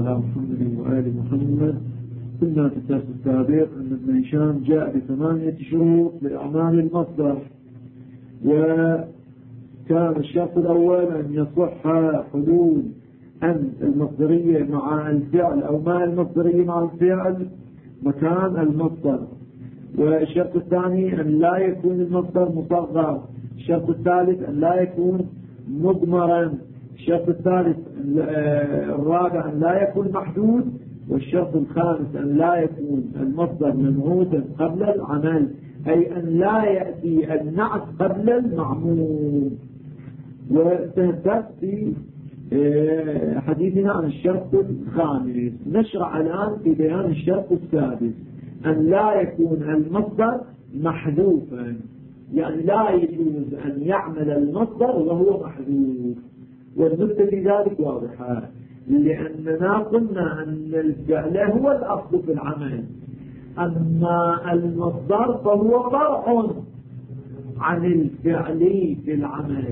على محمد وآل محمد. كنا في الدرس السابق أن ابن هشام جاء ب8 شروط لأعمال المصدر، وكان الشرط الأول أن يصح حلول أن المصدرية مع الفعل أو ما المصدرية مع الفعل مكان المصدر، والشرط الثاني أن لا يكون المصدر مصغر، الشرط الثالث أن لا يكون مضمرا، الشرط الثالث الرابع أن لا يكون محدود، والشرط الخامس أن لا يكون المصدر منعوتا قبل العمل، أي أن لا يأتي النعت قبل المعمول. وسنبدأ في حديثنا عن الشرط الخامس. نشرع الآن في بيان الشرط السادس، أن لا يكون المصدر محذوفا، يعني لا يجوز أن يعمل المصدر وهو محذوف. والنقطة لذلك واضحة، لأننا قلنا أن الفعل هو الأصل في العمل، أما المصدر فهو فرع عن الفعل في العمل،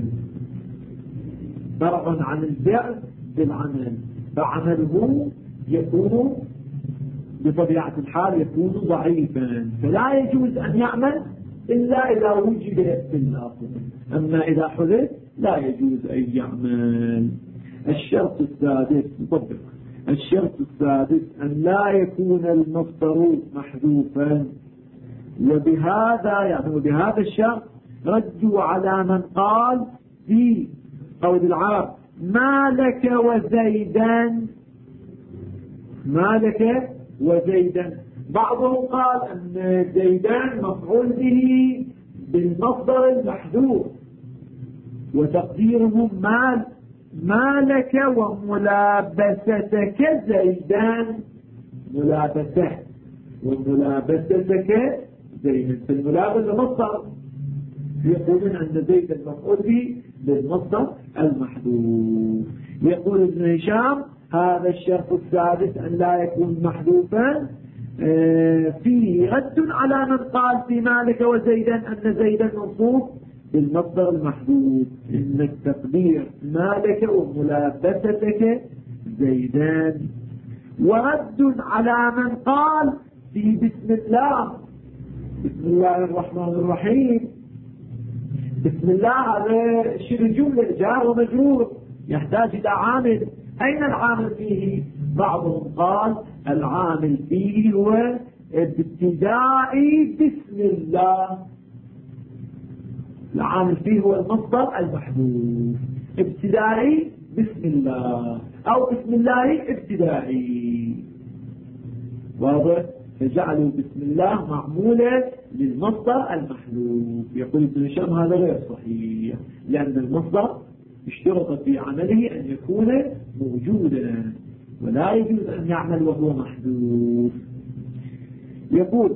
فرع عن الفعل في العمل، فعمله يكون بطبيعة الحال يكون ضعيفا، فلا يجوز أن يعمل إلا إذا وجد في الأصل، أما إذا حدث لا يجوز أن يعمل. الشرط السادس نطبق. الشرط السادس أن لا يكون المصدر محذوفا، وبهذا الشرط ردوا على من قال في قول العرب ما لك وزيدا، ما لك وزيدا. بعضهم قال أن زيدان مفعول به بالمصدر المحذوف، وتقديرهم ما لك وملابستك زيدان، ملابسة وملابستك زيدان، فالملابسة مصدر، يقولون أن زيدا مفعول به بالمصدر المحذوف. يقول ابن هشام هذا الشرط السادس أن لا يكون محذوفا فيه رد على من قال في مالك وزيدا أن زيدا موصوف بالمصدر المحذوف، إن التقدير مالك وملابستك زيدان. ورد على من قال في بسم الله الرحمن الرحيم، بسم الله هذا شبه جملة جار ومجرور يحتاج إلى عامل، أين العامل فيه؟ بعضهم قال العامل فيه هو ابتداء بسم الله، العامل فيه هو المصدر المحذوف، ابتدائي بسم الله أو بسم الله ابتدائي، واضح؟ فجعلوا بسم الله معمولة للمصدر المحذوف. يقول ابن هشام هذا غير صحيح، لأن المصدر اشترط في عمله أن يكون موجودا، ولا يجوز أن يعمل وهو محذوف. يقول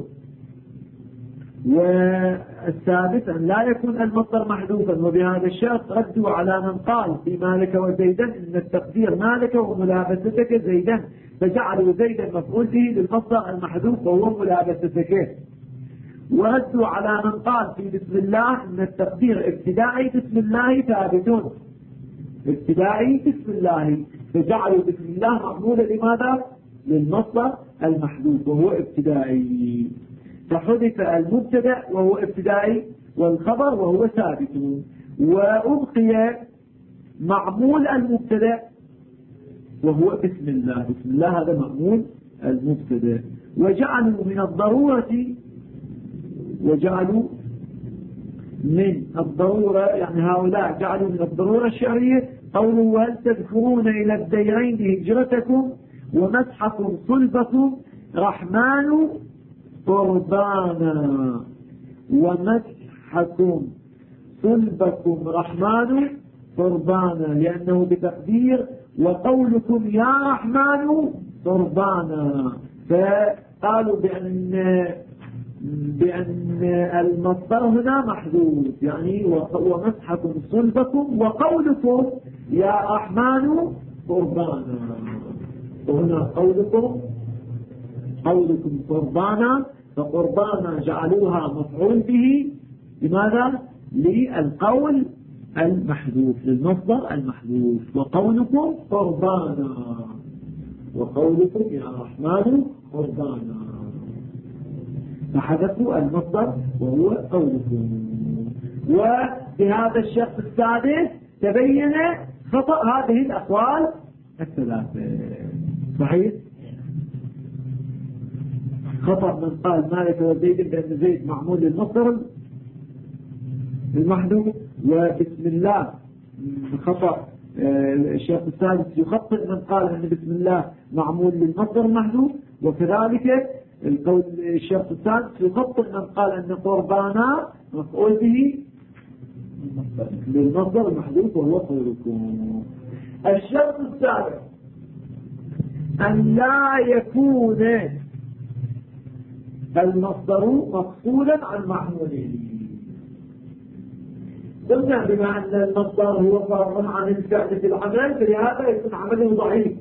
والثالث أن لا يكون المصدر محذوفا، وبهذا الشرط ردوا على من قال في مالك وزيدا إن التقدير مالك وملابستك زيدا، فجعلوا زيدا مفعول به للمصدر المحذوف وهو ملابستك. وردوا على من قال في بسم الله إن التقدير ابتدائي بسم الله ثابتون، ابتدائي بسم الله، فجعلوا بسم الله معمولة لماذا؟ للمصدر المحذوف وهو ابتدائي، فحذف المبتدا وهو ابتدائي والخبر وهو ثابت، وأبقي معمول المبتدا وهو بسم الله، بسم الله هذا معمول المبتدا. وجعلوا من الضرورة يعني هؤلاء جعلوا من الضرورة الشرعية قوله وهل تذكرون إلى الديرين هجرتكم ومسحكم صلبكم رحمن قربانا، ومسحكم صلبكم رحمن قربانا، لأنه بتقدير وقولكم يا رحمن قربانا، فقالوا بأن المصدر هنا محذوف، يعني ومسحكم صلبكم وقولكم يا رحمن قربانا، وهنا قولكم قربانا، فقربانا جعلوها مفعول به لماذا؟ للقول المحذوف، للمصدر المحذوف، وقولكم قربانا وقولكم يا رحمن قربانا، فحذفوا المصدر وهو قولكم. وبهذا الشخص السادس تبين خطأ هذه الأقوال الثلاثة. صحيح؟ خطأ من قال مالك وزيد بأن زيد معمول للمصدر المحذوف، وبسم الله خطأ الشيخ الثالث يخطئ من قال أن بسم الله معمول للمصدر المحذوف، وكذلك القول الشيخ الثالث يخطئ من قال أن قربانا مفعول به للمصدر المحذوف وهو قولكم. الشرط السابع أن لا يكون المصدر مفصولا عن معموله. قلنا بما أن المصدر هو فرع عن الفعل في العمل، فلهذا يكون عمله ضعيف،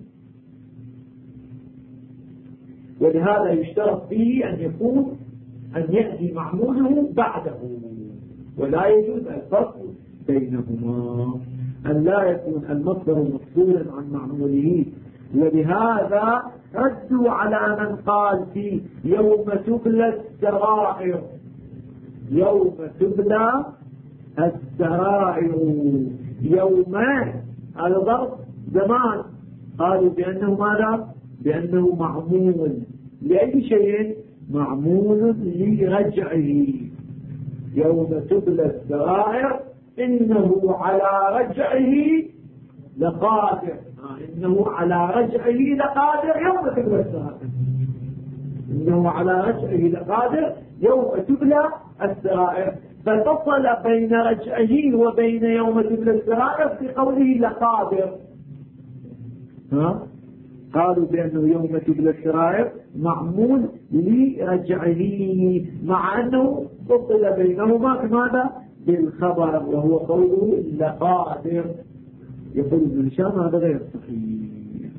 ولهذا يشترط فيه أن يأتي معموله بعده، ولا يجوز الفرق بينهما، أن لا يكون المصدر مفصولا عن معموله. ولهذا ردوا على من قال في يوم تبلى السرائر، يوم تبلى السرائر، يومان على ضرب زمان، قالوا بأنه ماذا؟ بأنه معمول لأي شيء؟ معمول لرجعه. يوم تبلى السرائر إنه على رجعه لقادر، إنه على رجعه لقادر يوم تبلى السرائر، إنه على رجعه لقادر يوم تبلى السرائر. ففصل بين رجعه وبين يوم تبلى السرائر في قوله لقادر. قالوا بأنه يوم تبلى السرائر معمول لرجعه، مع أنه فصل بينهما بماذا؟ بالخبر، وهو قوله لقادر. يقول ابن هشام هذا غير صحيح.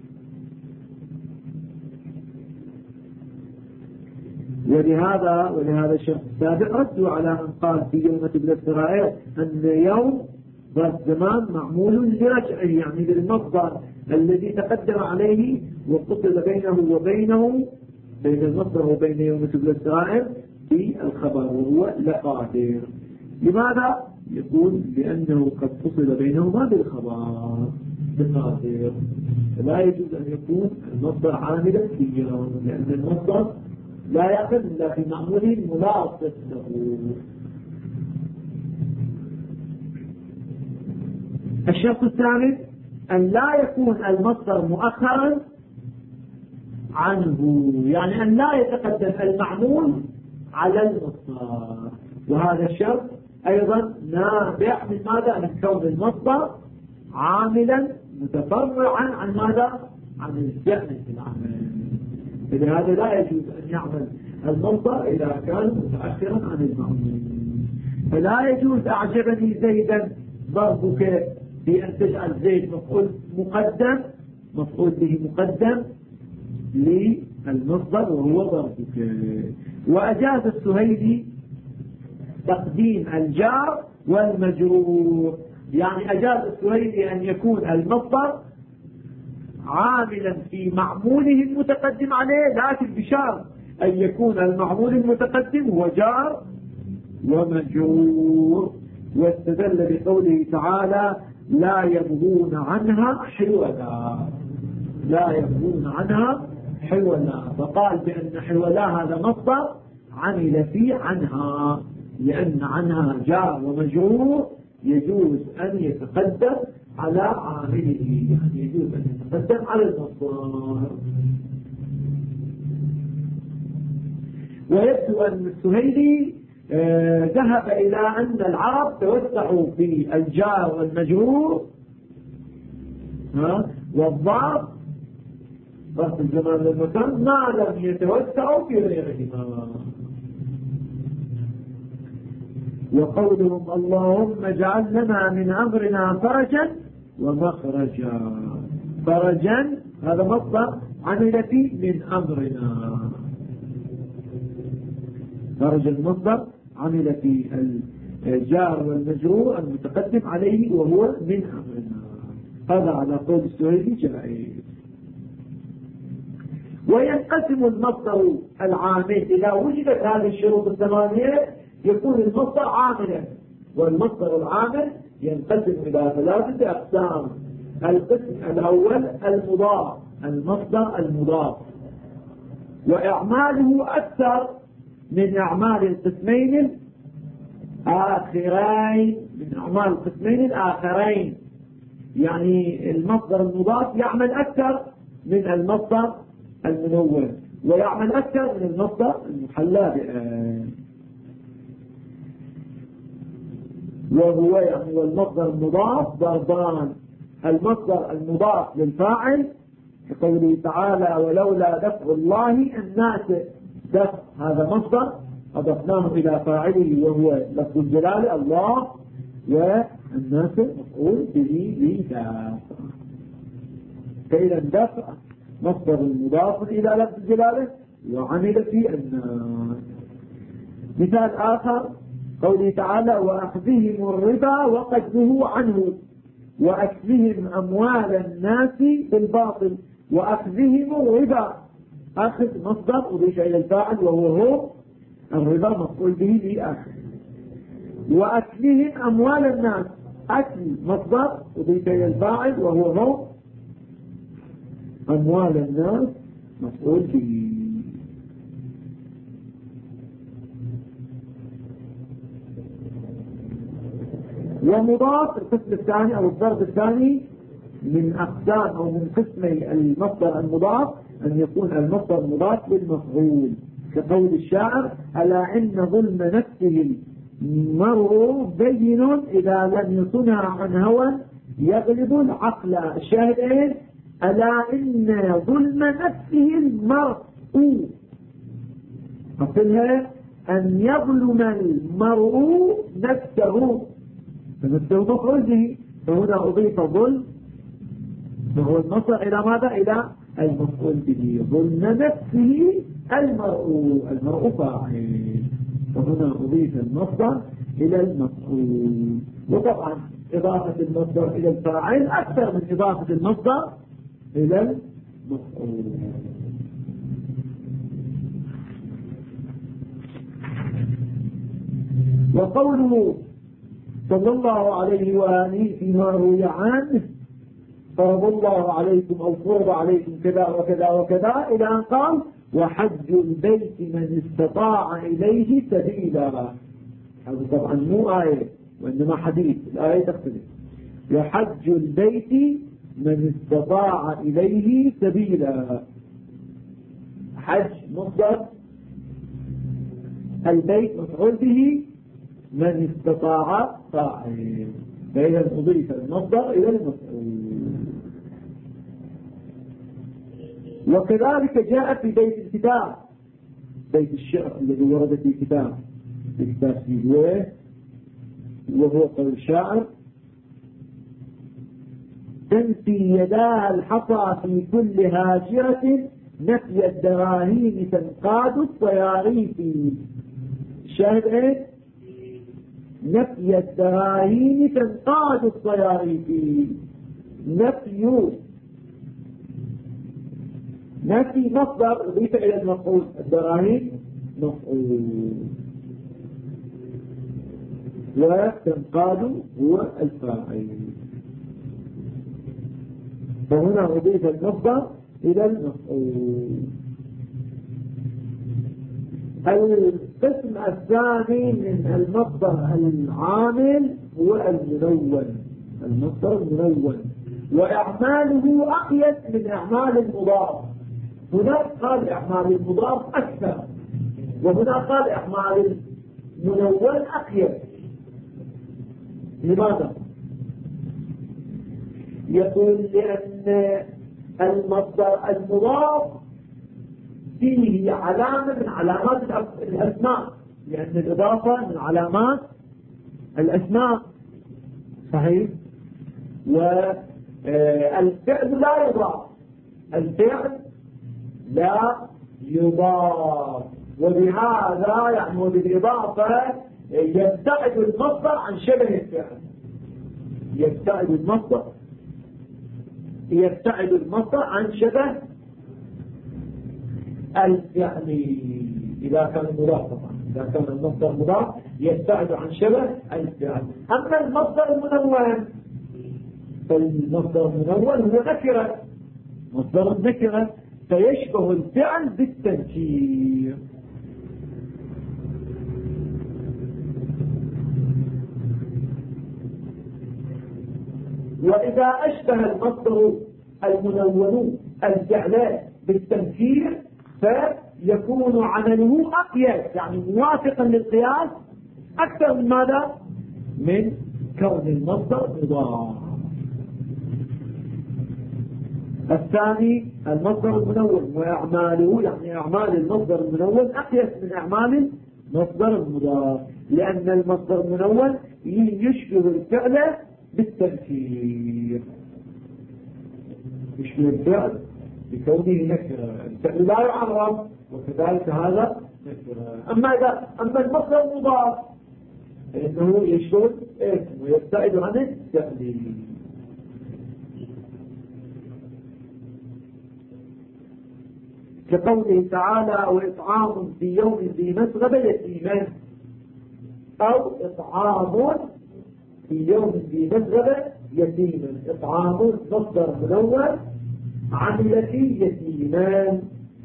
ولهذا الشيخ السابق ردوا على من قال في يوم تبلى السرائر أن يوم ظرف زمان معمول لرجعه، يعني للمصدر الذي تقدم عليه وفصل بين المصدر وبين يوم تبلى السرائر في الخبر وهو لقادر. لماذا؟ يقول لأنه قد فصل بينهما بالخبر بالقادر، لا يجوز أن يكون المصدر عاملا فيه، لأن المصدر لا يأخذ إلا في معموله ملاصق له. الشرط الثالث أن لا يكون المصدر مؤخرا عنه، يعني أن لا يتقدم المعمول على المصدر، وهذا الشرط أيضا نابع من ماذا؟ من كون المصدر عاملا متفرعا عن ماذا؟ عن الفعل في العمل. فلهذا لا يجوز أن يعمل المصدر إذا كان متأخرا عن المعمول. فلا يجوز أعجبني زيدا ضربك في أن تجعل زيد مفعول به مقدم للمصدر وهو ضربك. وأجاز السهيلي تقديم الجار والمجرور، يعني أجاز السهيلي أن يكون المصدر عاملا في معموله المتقدم عليه، لكن بشرط أن يكون المعمول المتقدم هو جار ومجرور. واستدل بقوله تعالى لا يبغون عنها حولا، لا يبغون عنها حولا، فقال بأن حولا هذا مصدر عمل فيه عنها، لأن عنها جار ومجرور يجوز أن يتقدم على عامله، يعني يجوز أن يتقدم على المصدر. ويبدو أن السهيلي ذهب إلى أن العرب توسعوا في الجار والمجرور والضرب ظرف الزمان والمكان ما لم يتوسعوا في غيرهما. وقولهم اللهم اجعل لنا من أمرنا فرجا ومخرجا، فرجا هذا مصدر عمل فيه من أمرنا، فرج المصدر عمل في الجار والمجرور المتقدم عليه وهو من أمرنا، هذا على قول السهيلي جائز. وينقسم المصدر العامل إذا وجدت هذه الشروط الثمانية يكون المصدر عاملا. والمصدر العامل ينقسم إلى ثلاثة أقسام. القسم الأول المضاف، المصدر المضاف، وإعماله أكثر من أعمال القسمين الآخرين، من أعمال القسمين الآخرين. يعني المصدر المضاف يعمل أكثر من المصدر المنون، ويعمل أكثر من المصدر المحلى بأن. وهو يعني والمصدر المضاف ضربان: المصدر المضاف للفاعل كقوله تعالى ولولا دفع الله الناس، دفع هذا مصدر أضفناه إلى فاعله وهو لفظ الجلالة الله، والناس مفعول به لذا. فإذا دفع مصدر مضاف إلى لفظ الجلالة وعمل في الناس. مثال آخر قوله تعالى وأخذهم الربا وقد نهوا عنه، وأكلهم أموال الناس بالباطل. وأخذهم الربا، أخذ مصدر أضيف إلى الفاعل وهو الربا مفعول به لآخر. وأكلهم أموال الناس، أكل مصدر أضيف إلى الفاعل وهو أموال الناس مفعول به. ومضاف القسم الثاني أو الضرب الثاني من أقسام أو من قسمي المصدر المضاف أن يكون المصدر مضاف للمفعول، كقول الشاعر ألا إن ظلم نفسه المرء بين إذا لم يصنع عن هوى يغلب العقل. الشاهد إيه؟ ألا إن ظلم نفسه المرء، أصلها أن يظلم المرء نفسه، فنفسه مفعول به، فهنا أضيف ظلم وهو المصدر إلى ماذا؟ إلى المفعول به. ظلم نفسه المرء فاعل، فهنا أضيف المصدر إلى المفعول. وطبعا إضافة المصدر إلى الفاعل أكثر من إضافة المصدر إلى المفعول. وقوله صلى الله عليه وآله فيما روي عنه فرض الله عليكم أو فرض عليكم كذا وكذا وكذا إلى أن قال وحج البيت من استطاع إليه سبيلا. هذا طبعا مو آية وإنما حديث، الآية تختلف. وحج البيت من استطاع إليه سبيلا، حج مصدر، البيت مفعول به، من استطاع فاعل، فإذا أضيف المصدر إلى المفعول. وكذلك جاء في بيت الكتاب، بيت الشعر الذي ورد في كتاب سيبويه، وهو قول الشاعر تنفي يداها الحصى في كل هاجرة نفي الدراهيم تنقاد الطياريف. الشاهد ايه؟ نفي الدراهيم تنقاد الطياريف. نفي مصدر أضيف إلى المفعول، الدراهيم مفعول، وتنقاد هو الفاعل، فهنا أضيف المصدر إلى المفعول. القسم الثاني من المصدر العامل هو المنون، المصدر المنون، وإعماله أقيد من إعمال المضاف. هناك قال إعمال المضاف أكثر، وهنا قال إعمال المنون أقيد. لماذا؟ يقول لأن المصدر المضاف فيه علامة من علامات الأسماء، لأن الإضافة من علامات الأسماء، صحيح؟ والفعل لا يضاف، الفعل لا يضاف، وبهذا يعني وبالإضافة يبتعد المصدر عن شبه الفعل، يبتعد المصدر عن شبه الفعل إذا كان مضاف طبعا، إذا كان المصدر مضاف يبتعد عن شبه الفعل. أما المصدر المنون فالمصدر المنون هو نكرة، مصدر النكرة فيشبه الفعل بالتنكير. وإذا أشبه المصدر المنون الفعل بالتنكير فيكون عمله أقيس، يعني موافقا للقياس أكثر من ماذا؟ من كون المصدر مضاف. الثاني المصدر المنون وأعماله، يعني أعمال المصدر المنون أقيس من أعمال المصدر المضاف، لأن المصدر المنون يشبه الفعل بالتنكير، يشبه الفعل بكونه نكرة، الفعل لا يعرف وكذلك هذا نكرة. أما المصدر المضاف فإنه يشبه اسم ويبتعد عن الفعل. كقوله تعالى وإطعام في يوم ذي مسغبة يتيما، أو إطعام في يوم ذي مسغبة يتيما. إطعام مصدر منون عمل فيه يتيمان،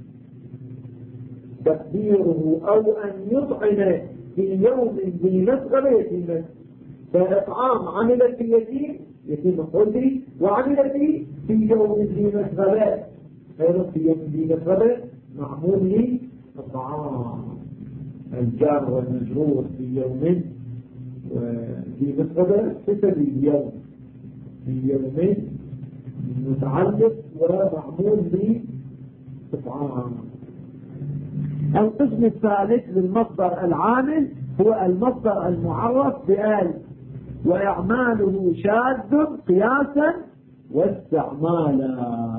تقديره أو أن يطعم في يوم ذي مسغبة يتيما. فإطعام عمل في يتيم قلبي، وعمل في يوم ذي مسغبة، في يوم ذي مسغبة معمول لي الطعام الجار والمجرور في يوم، وفي مسغبة ستة اليوم في يومين متعلق ومعمول لي الطعام. القسم الثالث للمصدر العامل هو المصدر المعرف بآل، وإعماله شاذ قياسا واستعمالا.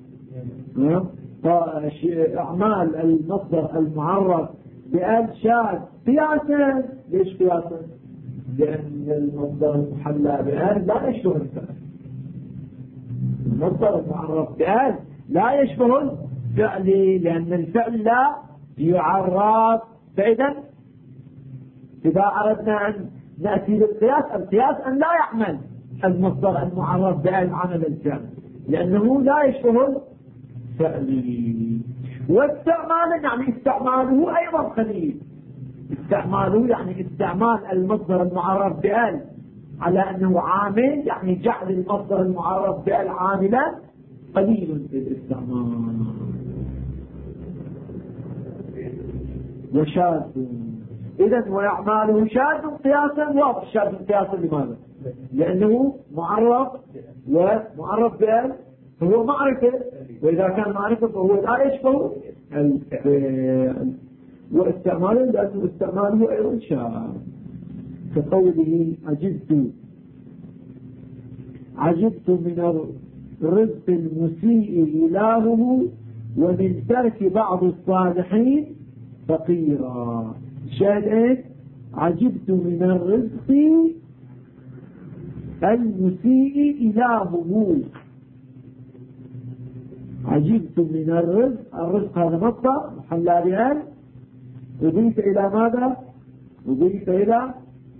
أعمال المصدر المعرف بآل شاذ قياسا. ليش قياسا؟ لأن المصدر المحلى بآل لا يشبه الفعل. المصدر المعرف بآل لا يشبه الفعل، لأن الفعل لا يعرف. فإذا إذا أردنا أن نأتي بالقياس، القياس أن لا يعمل المصدر المعرف بآل عمل الفعل، لأنه لا يشبه الفعل. واستعمالا يعني استعماله أيضا قليل. استعماله يعني استعمال المصدر المعرف بآل على أنه عامل، يعني جعل المصدر المعرف بآل عاملا قليل في الاستعمال. وشاذ إذن ويعماله شاذ قياسا. واضح شاذ قياسا لماذا؟ لأنه معرف، ومعرف بآل فهو معرفة، وإذا كان معرفة فهو لا يشبه الفعل. واستعماله لأنه استعماله أيضا شاذ، كقوله عجبت من الرزق المسيء إلهه ومن ترك بعض الصالحين فقيرا. شاهد ايه؟ عجبت من الرزق المسيء إلهه. عجبت من الرزق هذا مصدر محلى بآل، أضيف إلى ماذا؟ أضيف إلى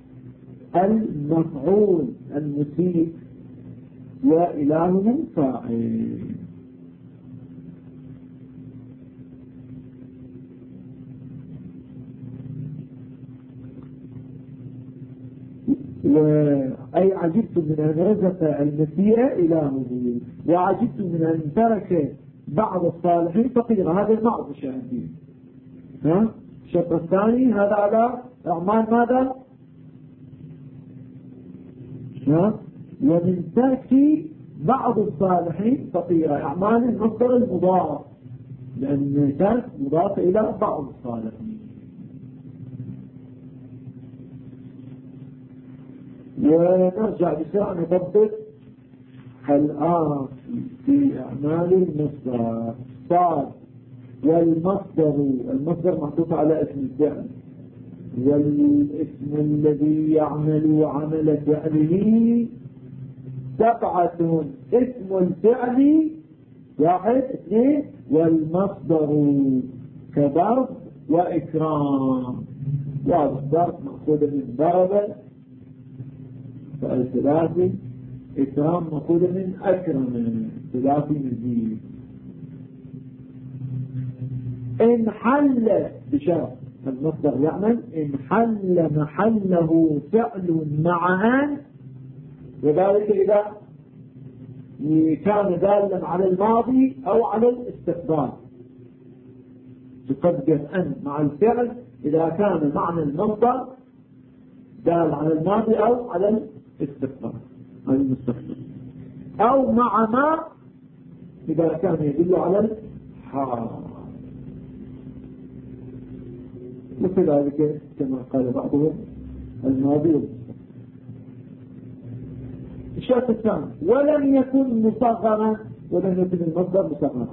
المفعول المسيء، وإلهه فاعل. أي عجبت من أن رزق المسيء إلهه، وعجبت من أن ترك بعض الصالحين فقيرا. هذا المعظ الشاهدين. الشرط الثاني هذا على أعمال ماذا؟ ومن ترك بعض الصالحين فقيرا. أعمال المصدر المضاف، لأن ترك مضاف إلى بعض الصالحين. ونرجع بسرعة نطبق الآن في أعمال المصدر. صاد والمصدر محطوط على اسم الفعل، والاسم الذي يعمل عمل فعله 7. اسم الفعل واحد. اثنين، والمصدر كضرب وإكرام. والضرب مأخوذ من ضرب فالثلاثي، إكرام مأخوذ من أكرم ثلاثي مزيد. إن حل بشرط المصدر يعمل إن حل محله فعل مع أن، وذلك إذا كان دالا على الماضي أو على الاستقبال. تقدم أن مع الفعل إذا كان معنى المصدر دال على الماضي أو على الاستقبال على المستقبل، أو مع ما إذا كان يدل على الحال. وكذلك كما قال بعضهم الماضي والمستقبل. الشرط الثاني ولم يكن مصغرا، ولم يكن المصدر مصغرا.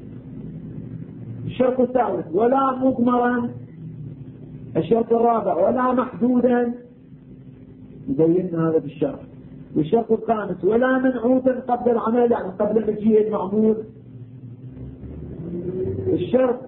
الشرط الثالث ولا مضمرا. الشرط الرابع ولا محدودا، يبيننا هذا بالشرط. والشرط الخامس ولا منعوتا قبل العمل، يعني قبل مجيء المعمول. الشرط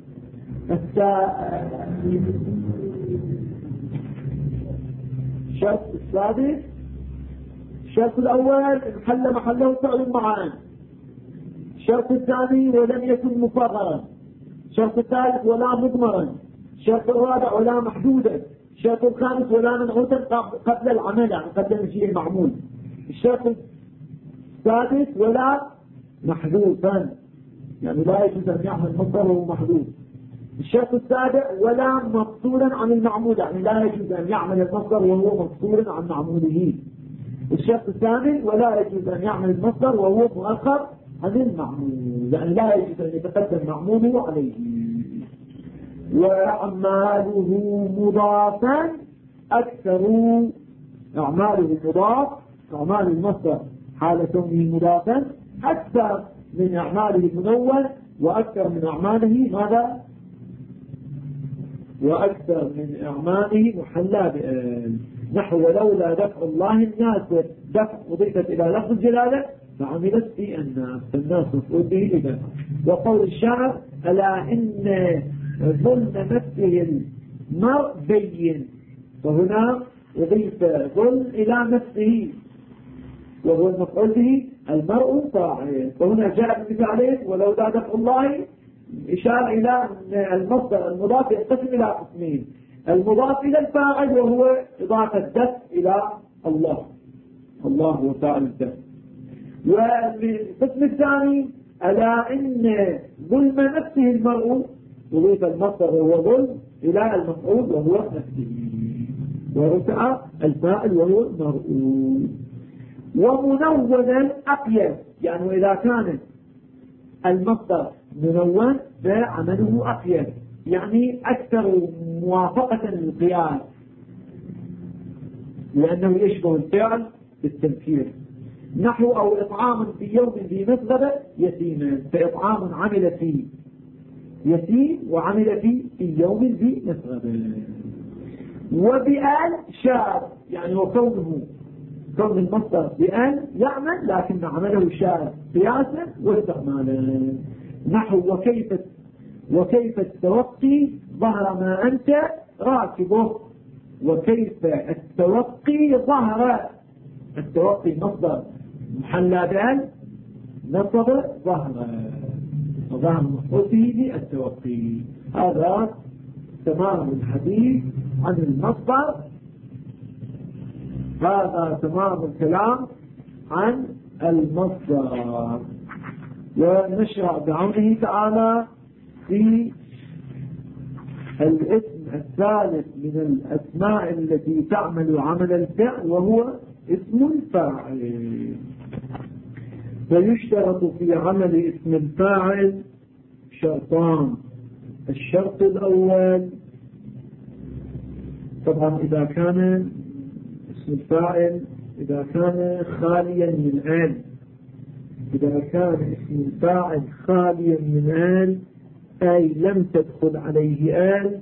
السادس، الشرط الأول إن حل محله فعل مع أن. الشرط الثاني ولم يكن مصغرا. الشرط الثالث ولا مضمرا. الشرط الرابع ولا محدودا. الشرط الخامس ولا منعوتا قبل العمل، يعني قبل مجيء المعمول. الشرط السادس ولا محذوفا، يعني لا يجوز أن يعمل مصدر وهو محذوف. الشرط السابع ولا مفصولا عن المعمول، يعني لا يجوز أن يعمل المصدر وهو مفصولا عن معموله. الشرط الثامن ولا يجوز أن يعمل المصدر وهو مؤخر عن المعمول، يعني لا يجوز أن يتقدم معموله عليه. وأعماله مضافا أكثر، أعماله مضاف، أعمال المصدر حال كونه مضافا أكثر من أعماله المنون، وأكثر من أعماله ماذا؟ وأكثر من أعماله محلى بأن. نحو ولولا دفع الله الناس، دفع أضيفت إلى لفظ الجلالة فعملت في الناس، فالناس مفعول به إذا. وقول الشاعر ألا إن ظلم نفسه المرء بين، فهنا أضيف ظلم إلى نفسه وهو المفعول به المرء فاعل، فهنا جاء بمثالين ولولا دفع الله إشارة إلى المصدر المضاف ينقسم إلى قسمين: المضاف إلى الفاعل وهو إضافة الدفع إلى الله، الله هو فاعل الدفع. والقسم الثاني ألا إن ظلم نفسه المرء، يضيف المصدر وهو ظلم إلى المفعول وهو نفسه، ورفع الفاعل وهو المرء. ومنونا أقيد، يعني إذا كان المصدر منون فعمله أقيد، يعني أكثر موافقة للقياس، لأنه يشبه الفعل بالتنكير. نحو أو إطعام في يوم ذي مسغبة يتيما، فإطعام عمل فيه يتيم وعمل فيه في يوم ذي مسغبة. وبآل شاذ، يعني وكونه كون المصدر بأن يعمل لكن عمله شاذ قياسا واستعمالا. نحو وكيف التوقي ظهر ما أنت راكبه، وكيف التوقي ظهر، التوقي مصدر محلى بأن نصب ظهر، وظهر مفعول به التوقي. هذا تمام الحديث عن المصدر، هذا تمام الكلام عن المصدر. ونشرع بعونه تعالى في الاسم الثالث من الأسماء التي تعمل عمل الفعل، وهو اسم الفاعل. فيشترط في عمل اسم الفاعل شرطان: الشرط الأول طبعا إذا كان اسم الفاعل إذا كان خاليا من آل، إذا كان اسم الفاعل خاليا من آل أي لم تدخل عليه آل،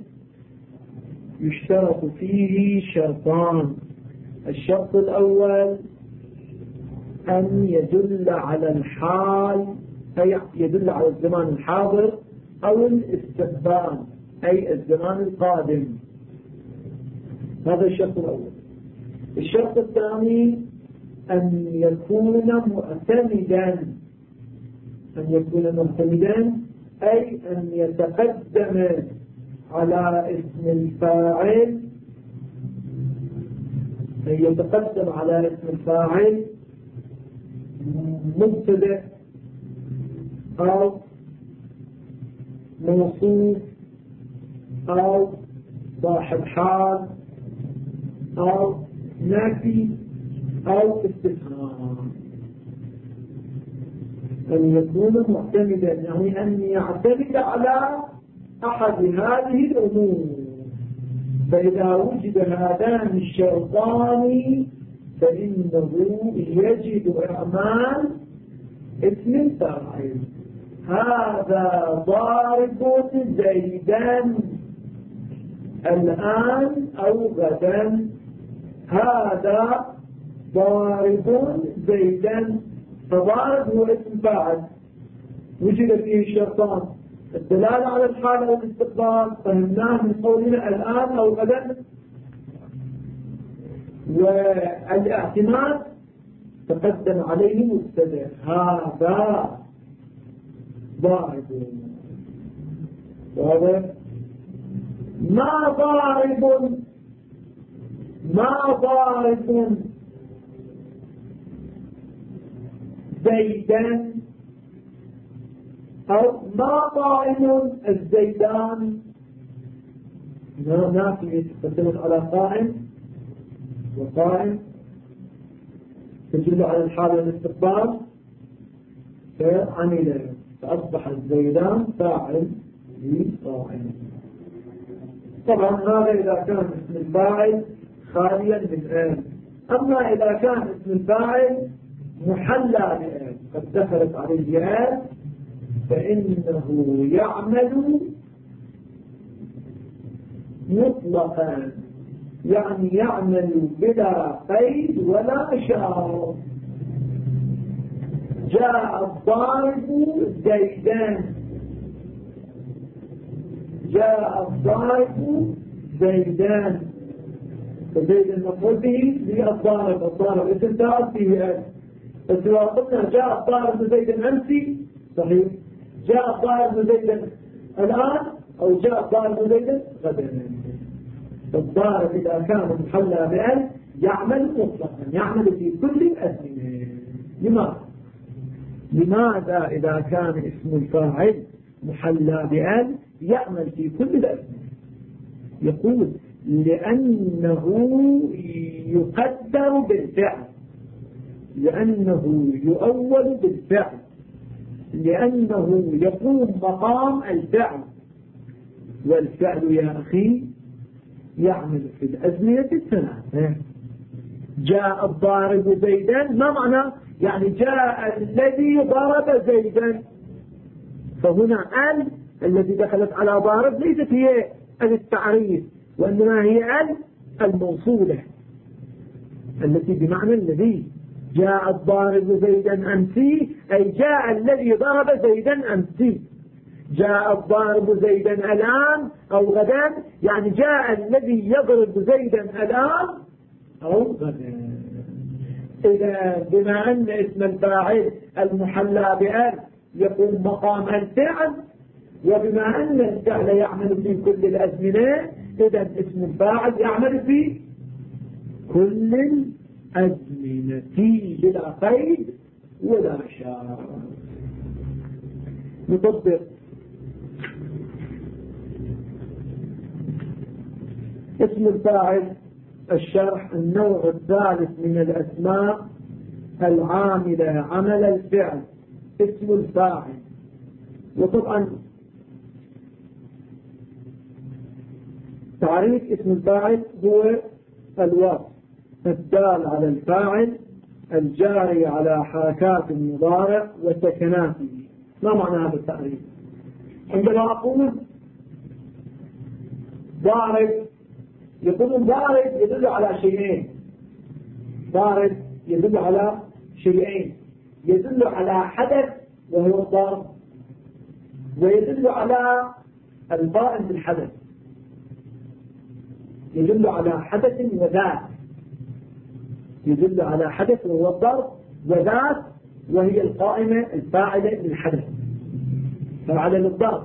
يشترط فيه شرطان: الشرط الأول أن يدل على الحال أي يدل على الزمان الحاضر أو الاستقبال أي الزمان القادم. هذا الشرط الأول. الشرط الثاني أن يكون معتمدا أي أن يتقدم على اسم الفاعل مبتدأ أو موصوف أو صاحب حال أو نافي أو استفهام. أن يكون معتمدا يعني أن يعتمد على أحد هذه الأمور. فإذا وجد هذان الشرطان فإنه يجب إعمال اسم الفاعل. هذا ضارب زيدا الآن أو غدا. هذا ضارب زيدا. فضارب هو اسم فاعل وجد فيه الشرطان الدلالة على الحال والاستقبال فهمناه من قولنا الآن أو غدا، والاعتماد تقدم عليه مبتدأ. هذا ضارب. ما ضارب زيدا أو ما قائم الزيدان. نافية تقدمت على قائم وقائم تدل على الحال والاستقبال فعمل فأصبح الزيدان فاعل لقائم. طبعا هذا إذا كان اسم الفاعل خاليا من آن. أما إذا كان اسم الفاعل محلى بآن قد دخلت عليه آن فإنه يعمل مطلقا يعني يعمل بلا قيد ولا شرط. جاء الضارب زيدان. فزيد المفعول به للضارب. الضارب اسم فاعل فيه آن. بس لو قلنا جاء الضارب زيدا أمسي صحيح، جاء الضارب زيدا الآن أو جاء الضارب زيدا غدا. الضارب إذا كان محلى بأن يعمل مطلقا يعمل في كل الأزمنة. لماذا إذا كان اسم الفاعل محلى بأن يعمل في كل الأزمنة؟ يقول لأنه يقدر بالفعل، لأنه يؤول بالفعل، لأنه يقوم مقام الفعل. والفعل يا أخي يعمل في الأزمنة الثلاثة. جاء الضارب زيدا ما معنى؟ يعني جاء الذي ضرب زيدا. فهنا الذي دخلت على ضارب ليست هي التعريف وإنما هي الموصولة التي بمعنى الذي. جاء الضارب زيدا أمسي أي جاء الذي ضرب زيدا أمسي. جاء الضارب زيدا الآن أو غدا يعني جاء الذي يضرب زيدا الآن أو غدا. إذا بما أن اسم الفاعل المحلى بأن يقوم مقام الفعل وبما أن الفعل يعمل في كل الأزمنة إذا اسم الفاعل يعمل في كل الأزمنة بلا قيد ولا شرط. نطبق اسم الفاعل الشرح. النوع الثالث من الأسماء العاملة عمل الفعل اسم الفاعل. وطبعا تعريف اسم الفاعل هو الوصف الدال على الفاعل الجاري على حركات المضارع وسكناته. ما معنى هذا التعريف؟ عندما أقول ضارب يقولون ضارب يدل على شيئين. ضارب يدل على شيئين، يدل على حدث وهو الضرب، ويدل على القائم بالحدث، يدل على حدث وذات، يدل على حدث وهو الضرب، وذات وهي القائمة الفاعلة للحدث، فاعلة للضرب.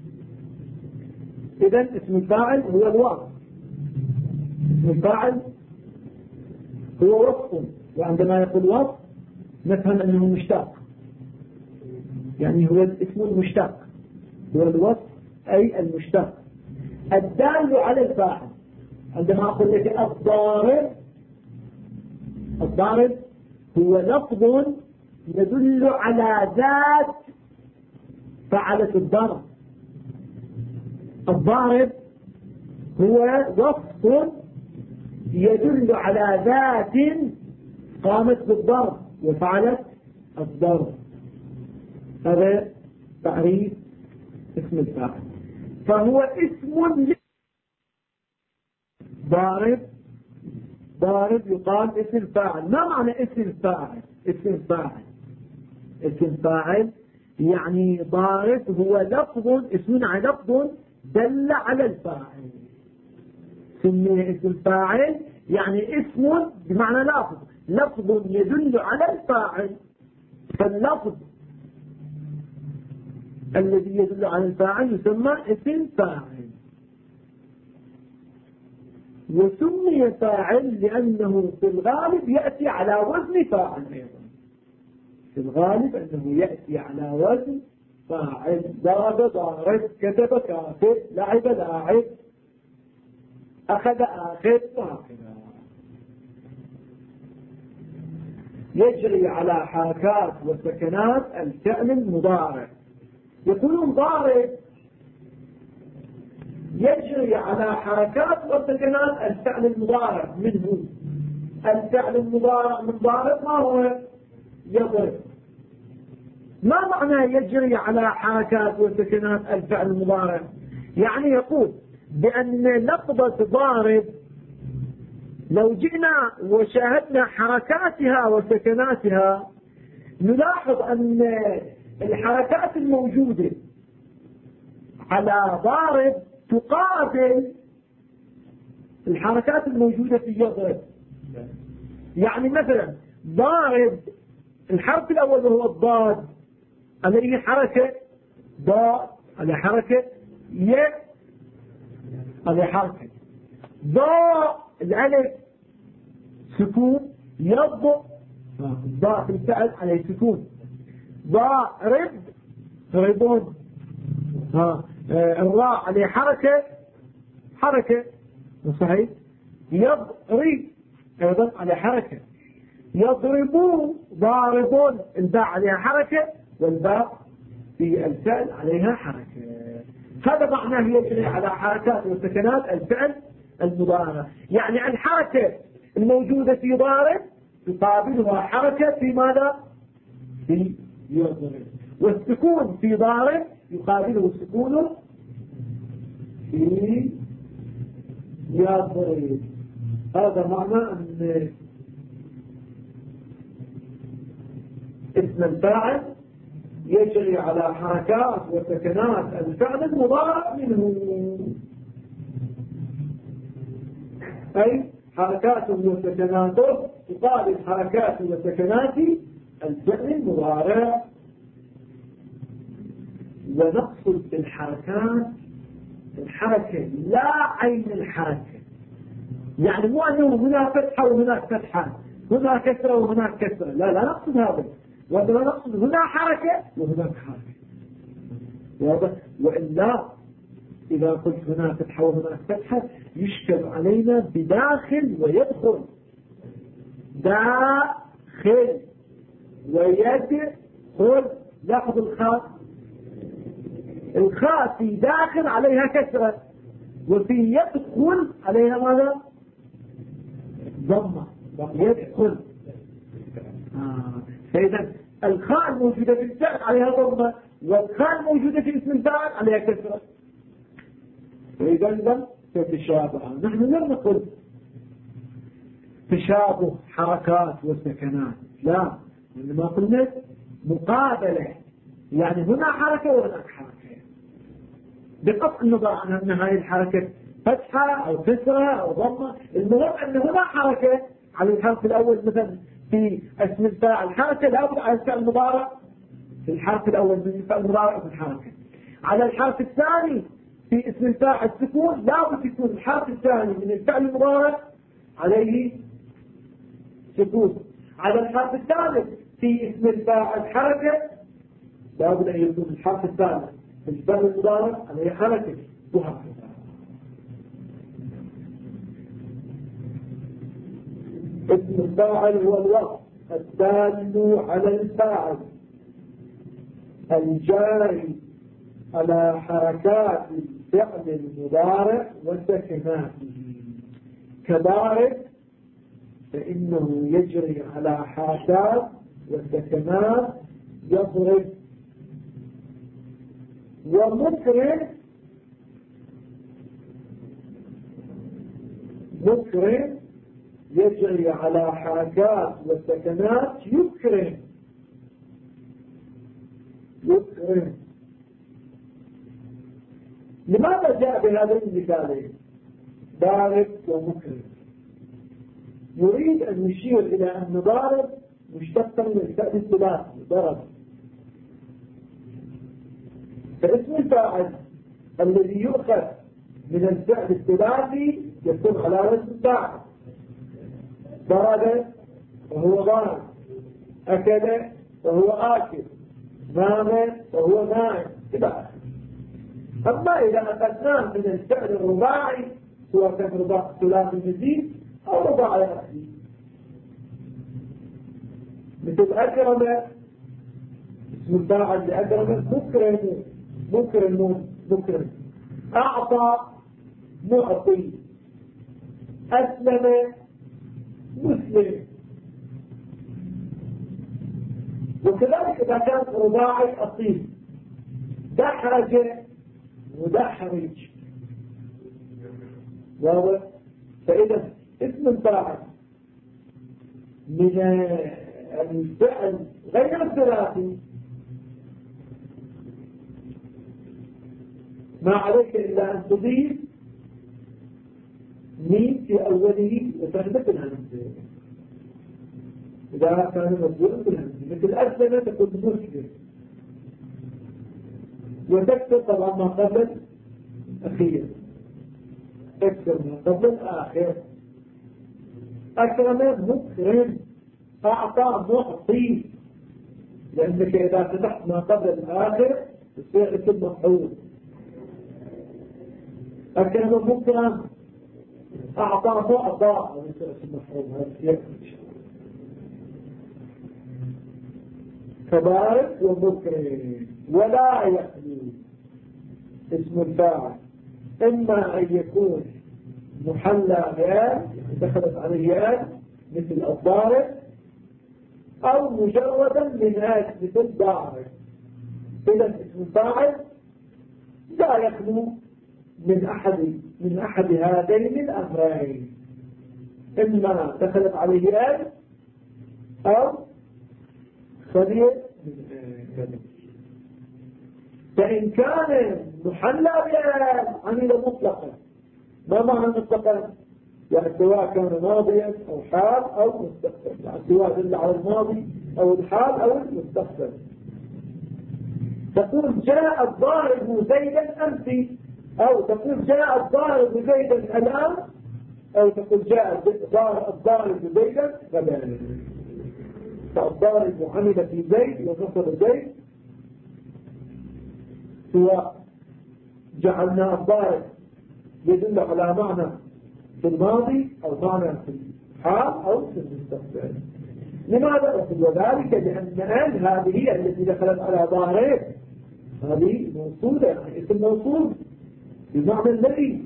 إذن اسم الفاعل هو الوصف، اسم الفاعل هو وصف، وعندما يقول وصف نفهم أنه مشتق، يعني هو الاسم المشتق، هو الوصف أي المشتق الدال على الفاعل. عندما أقول لك الضارب، الضارب هو لفظ يدل على ذات فعلة الضرب. الضارب هو وصف يدل على ذات قامت بالضرب وفعلت الضرب. هذا تعريف اسم الفاعل. فهو اسم ضارب، ضارب يقال اسم فاعل. ما معنى اسم فاعل؟ اسم فاعل، اسم فاعل يعني ضارب هو لفظ، اسمنا لفظ دل على الفاعل. سمي اسم فاعل يعني اسم بمعنى لفظ، لفظ يدل على الفاعل. فاللفظ الذي يدل على الفاعل يسمى اسم فاعل. وسمي فاعل لأنه في الغالب يأتي على وزن فاعل أيضا، في الغالب أنه يأتي على وزن فاعل. ضرب ضارب، كتب كاتب، لعب لاعب، أخذ آخذ، وهكذا. يجري على حركات وسكنات الفعل المضارع. يقولون ضارب يجري على حركات وسكنات الفعل المضارع منه. الفعل المضارع من ضارب ما هو؟ يضرب. ما معنى يجري على حركات وسكنات الفعل المضارع؟ يعني يقول بأن لفظة ضارب لو جئنا وشاهدنا حركاتها وسكناتها نلاحظ أن الحركات الموجودة على ضارب تقابل الحركات الموجودة في يضرب. يعني مثلا ضارب الحرف الأول وهو الضاد عليه حركة، ضاء عليه حركة، ياء عليه حركة، ضاء الألف سكون، يض ضاء في الفعل عليه سكون، ضاء رد رضون، الراء عليه حركة، حركة صحيح، يضرب أيضا عليه حركة، يضربون ضاربون الباء عليها حركة والباء في الفعل عليها حركة. هذا معناه يجري على حركات وسكنات الفعل المضارع. يعني الحركة الموجودة في ضارب تقابلها حركة في ماذا؟ في يضرب. والسكون في ضارب يقابله السكون في يضرب. هذا معنى أن اسم الفاعل يجري على حركات وسكنات الفعل المضارع منه، أي حركات وسكناته تقابل حركات وسكنات الفعل المضارع. ونقصد بالحركات الحركة لا عين الحركة، يعني مو أنه هنا فتحة وهناك فتحة، هنا كسرة وهناك كسرة، لا لا نقصد هذا، وإنما نقصد هنا حركة وهناك حركة. وإلا إذا قلت هنا فتحة وهناك فتحة يشكل علينا بداخل ويدخل، داخل ويدخل. لاحظ الخاء، الخاء في داخل عليها كسرة، وفي يدخل عليها ماذا؟ ضمة، يدخل. فإذا الخاء الموجودة في الفعل عليها ضمة، والخاء الموجودة في اسم الفاعل عليها كسرة. فإذا تتشابه. نحن لم نقل تشابه حركات وسكنات، لا، إنما قلنا مقابلة يعني هنا حركة وهناك حركة، بقطع النظر عن أن هذه الحركة فتحة أو كسرة أو ضمة. المهم أن هنا حركة على الحرف الأول، مثلا في اسم الفاعل حركة لابد على الفعل المضارع في الحرف الأول من الفعل المضارع في الحركة. على الحرف الثاني في اسم الفاعل سكون، لابد يكون الحرف الثاني من الفعل المضارع عليه سكون. على الحرف الثالث في اسم الفاعل حركة، لابد أن يكون الحرف الثالث في الفعل المضارع عليه حركة، وهكذا. اسم الفاعل هو الوصف الدال على الفاعل الجاري على حركات الفعل المضارع وسكناته. كضارب فإنه يجري على حركات وسكنات يضرب. ومكرم يجري على حركات وسكنات يكرم. لماذا جاء بهذين المثالين ضارب ومكرم؟ يريد أن يشير إلى أن ضارب مشتق من الفعل الثلاثي ضرب، فاسم الفاعل الذي يؤخذ من الفعل الثلاثي يكون على وزن الفاعل. ضرب وهو ضارب، أكل وهو آكل، نام وهو نائم إلى آخره. أما إذا أخذناه من الفعل الرباعي سواء كان رباعي ثلاثي مزيد أو رباعي أصلي، مثل أكرم اسم الفاعل لأكرم مكرم. أعطى معطي، أسلم مسلم. وكذلك إذا كان رباعي أصيل دحرج ودحرج. واضح؟ فإذا اسم الفاعل من الفعل غير الثلاثي ما عليك إلا أن تضيف ميم في أوله وتهمة الهمزة. إذا كان مجبورا بالهمزة مثل أسلم تكون مسلم، وتكتب طبعا ما قبل أخير، تكتب ما قبل الآخر. أكرم مكرم، أعطى معطي، لأنك إذا فتحت ما قبل الآخر يصير اسم مفعول. أكرم مكرم، أعطى معطى يصير اسم مفعول. هذا كبارك ومكرم. ولا يخلو اسم الفاعل إما أن يكون محلى بآل دخلت عليه آل مثل الضارب، أو مجردا من آل مثل ضارب. إذا اسم الفاعل لا يخلو من أحد هذين الأمرين، إما دخلت عليه آل أو خلية من آل. فإن كان محلى بآل عمل مطلقا. ما معنى مطلقا؟ يعني سواء كان ماضيا أو حال أو مستقبل، يعني سواء دل على الماضي أو الحال أو المستقبل. تقول جاء الضارب زيدا أمس، أو تقول جاء الضارب زيدا الآن، أو تقول جاء الضارب زيدا غدا. فالضارب عمل في زيد ونصر زيد، سواء جعلنا الضارب يدل على معنى في الماضي أو معنى في الحال أو في المستقبل. لماذا؟ وذلك لأن آل هذه التي دخلت على ضارب هذه موصولة، يعني اسم موصول بمعنى الذي،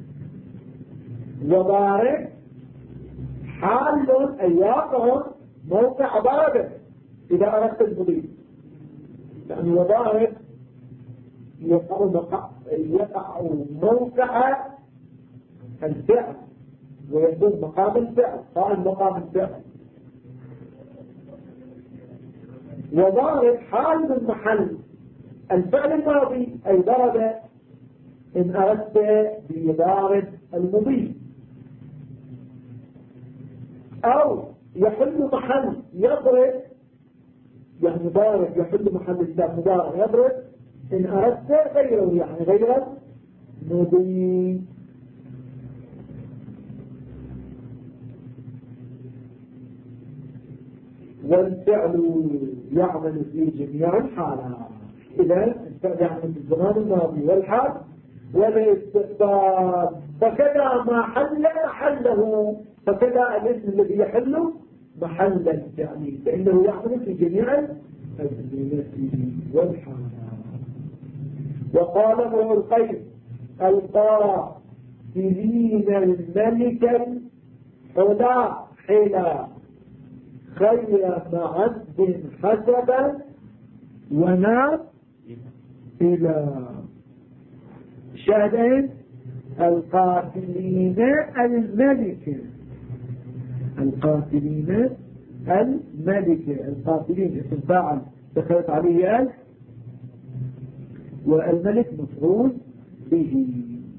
وضارب حال أي واقع موقع ضارب إذا أردت المضيف. يعني وضارب يقع موقع الفعل ويكون مقام الفعل، قائم مقام الفعل. وضارب حال من محل الفعل الماضي أي ضرب إن أردت بيضارب المضي، أو يحل محل يضرب، يعني ضارب يحل محل مضارب يضرب إن أردت غيره، يعني غير مضي. والفعل يعمل في جميع الحالات. إذا الفعل يعمل في الزمان الماضي والحال والاستقبال، فكذا ما حل محله، فكذا الاسم الذي يحل محل الفعل، فإنه يعمل في جميع الأزمنة والحالات. وقال ابن القيم القاتلين الملك حلا خير معد حسبا ونا إلى شاهدين. القاتلين الملك، القاتلين الملك، القاتلين اسم فاعل دخلت عليه ألف، والملك مفعول به.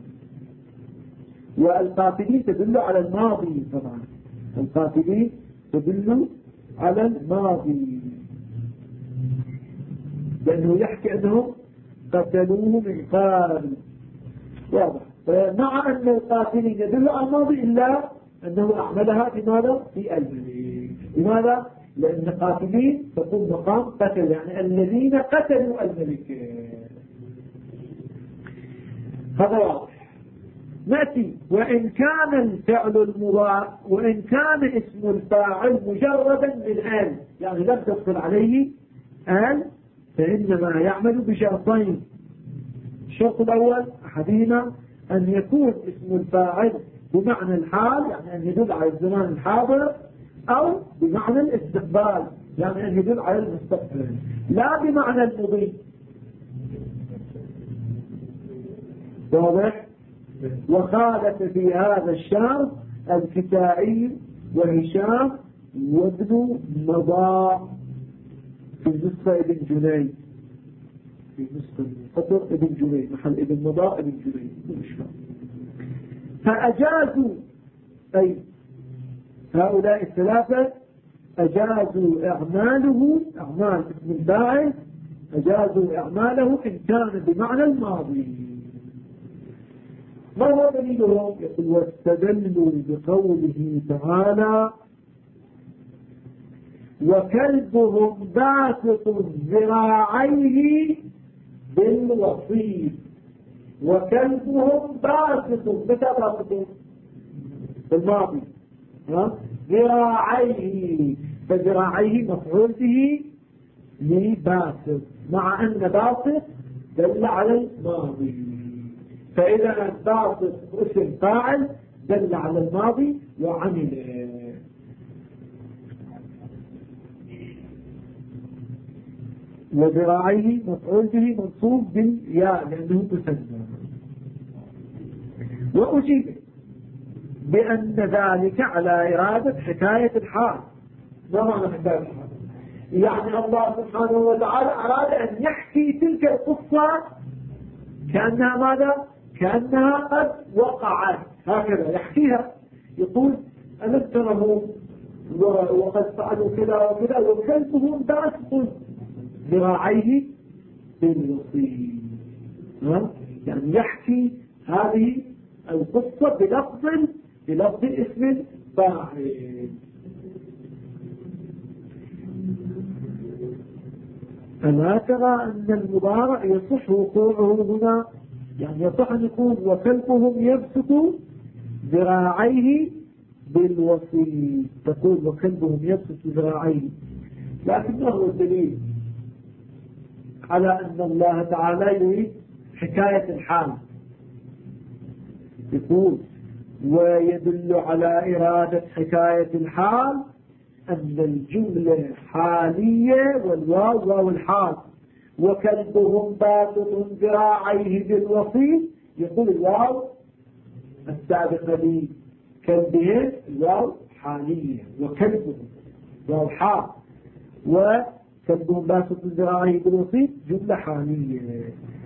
والقاتلين تدل على الماضي طبعا، القاتلين تدل على الماضي لأنه يحكي أنهم قتلوه من قال، واضح. مع أن القاتلين يدل على الماضي إلا أنه أعملها بماذا؟ في الملك. لماذا؟ لأن قاتلين تكون مقام قتل، يعني الذين قتلوا الملك. هذا واضح. نأتي وإن كان الفعل المضارع، وإن كان اسم الفاعل مجردا من آل، يعني لم تدخل عليه آل، فإنما يعمل بشرطين. الشرط الأول أحدهما أن يكون اسم الفاعل بمعنى الحال، يعني أن يدل على الزمان الحاضر، أو بمعنى الاستقبال، يعني أن يدل على المستقبل، لا بمعنى المضي. واضح؟ وخالف في هذا الشرط الكسائي وهشام وابن مضى في نسخة ابن جنيد، في نسخة قطر ابن جنيد محل ابن مضى ابن جنيد. فأجازوا، أي هؤلاء الثلاثة أجازوا إعماله، أعمال اسم الفاعل أجازوا إعماله إن كان بمعنى الماضي. ما هو دليلهم؟ يقول واستدلوا بقوله تعالى وكلبهم باسط ذراعيه بالوصيد. وكلبهم باسط، متى باسط؟ بالماضي. ذراعيه، فذراعيه مفعول به لباسط، مع أن باسط دل على الماضي، فإذا باسط اسم فاعل دل على الماضي وعمل. وذراعيه مفعول به منصوب بالياء لأنه مثنى. وأجيب بأن ذلك على إرادة حكاية الحال. ما معنى حكاية الحال؟ يعني الله سبحانه وتعالى أراد أن يحكي تلك القصة كأنها ماذا؟ كأنها قد وقعت، هكذا يحكيها. يقول ألم تروا وقد فعلوا كذا وكذا وكلبهم باسط ذراعيه بالوصيد. يعني يحكي هذه القصة بلفظ اسم فاعل. ألا ترى أن المضارع يصح وقوعه هنا؟ يعني يصح أن يكون وكلبهم يبسط ذراعيه بالوصيد، تقول وكلبهم يبسط ذراعيه، لكن ما هو الدليل على أن الله تعالى يريد حكاية الحال؟ يقول ويدل على إرادة حكاية الحال أن الجملة حالية والواو واو الحال، وكلبهم باسط ذراعيه بالوصيد، يقول الواو السابقة لي كلبهم الواو حالية، وكلبهم واو حال، كلبهم باسط ذراعيه بالوسيط جملة حالية.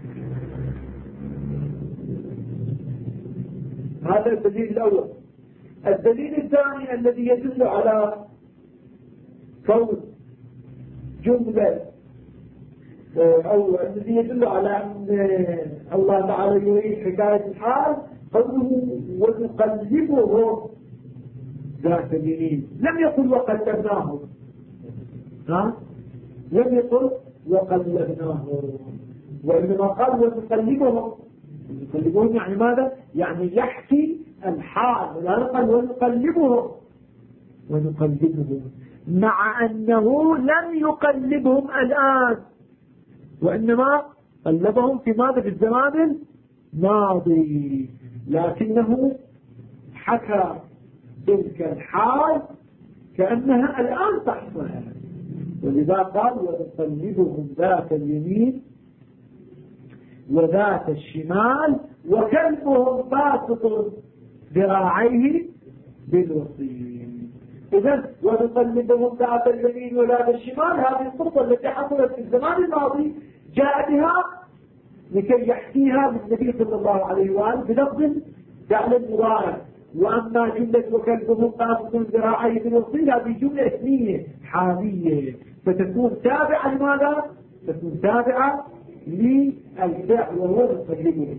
هذا الدليل الأول. الدليل الثاني الذي يدل على كون جملة أو الذي يدل على أن الله تعالى يريد حكاية الحال قوله ونقلبهم ذات اليمين. لم يقل وقلبناهم، لم يقل وقلبناهم، وإنما قال ونقلبهم. ونقلبهم يعني ماذا؟ يعني يحكي الحال، لا نقل ونقلبهم. ونقلبهم مع أنه لم يقلبهم الآن، وإنما قلبهم في ماذا؟ في الزمان الماضي، لكنه حكى تلك الحال كأنها الآن تحصل. ولذا قال ونقلبهم ذات اليمين وذات الشمال وكلبهم باسط ذراعيه بالوسيط. إذن ونقلبهم ذات اليمين وذات الشمال، هذه القصة التي حصلت في الزمان الماضي جاء بها لكي يحكيها النبي صلى الله عليه وآله بلفظ فعل مضارع. وأما جملة وكلبهم باسط ذراعيه بالوسيط هذه جملة اسمية حالية، فتكون تابعة لماذا؟ تكون تابعة للفعل وهو نقلبهم.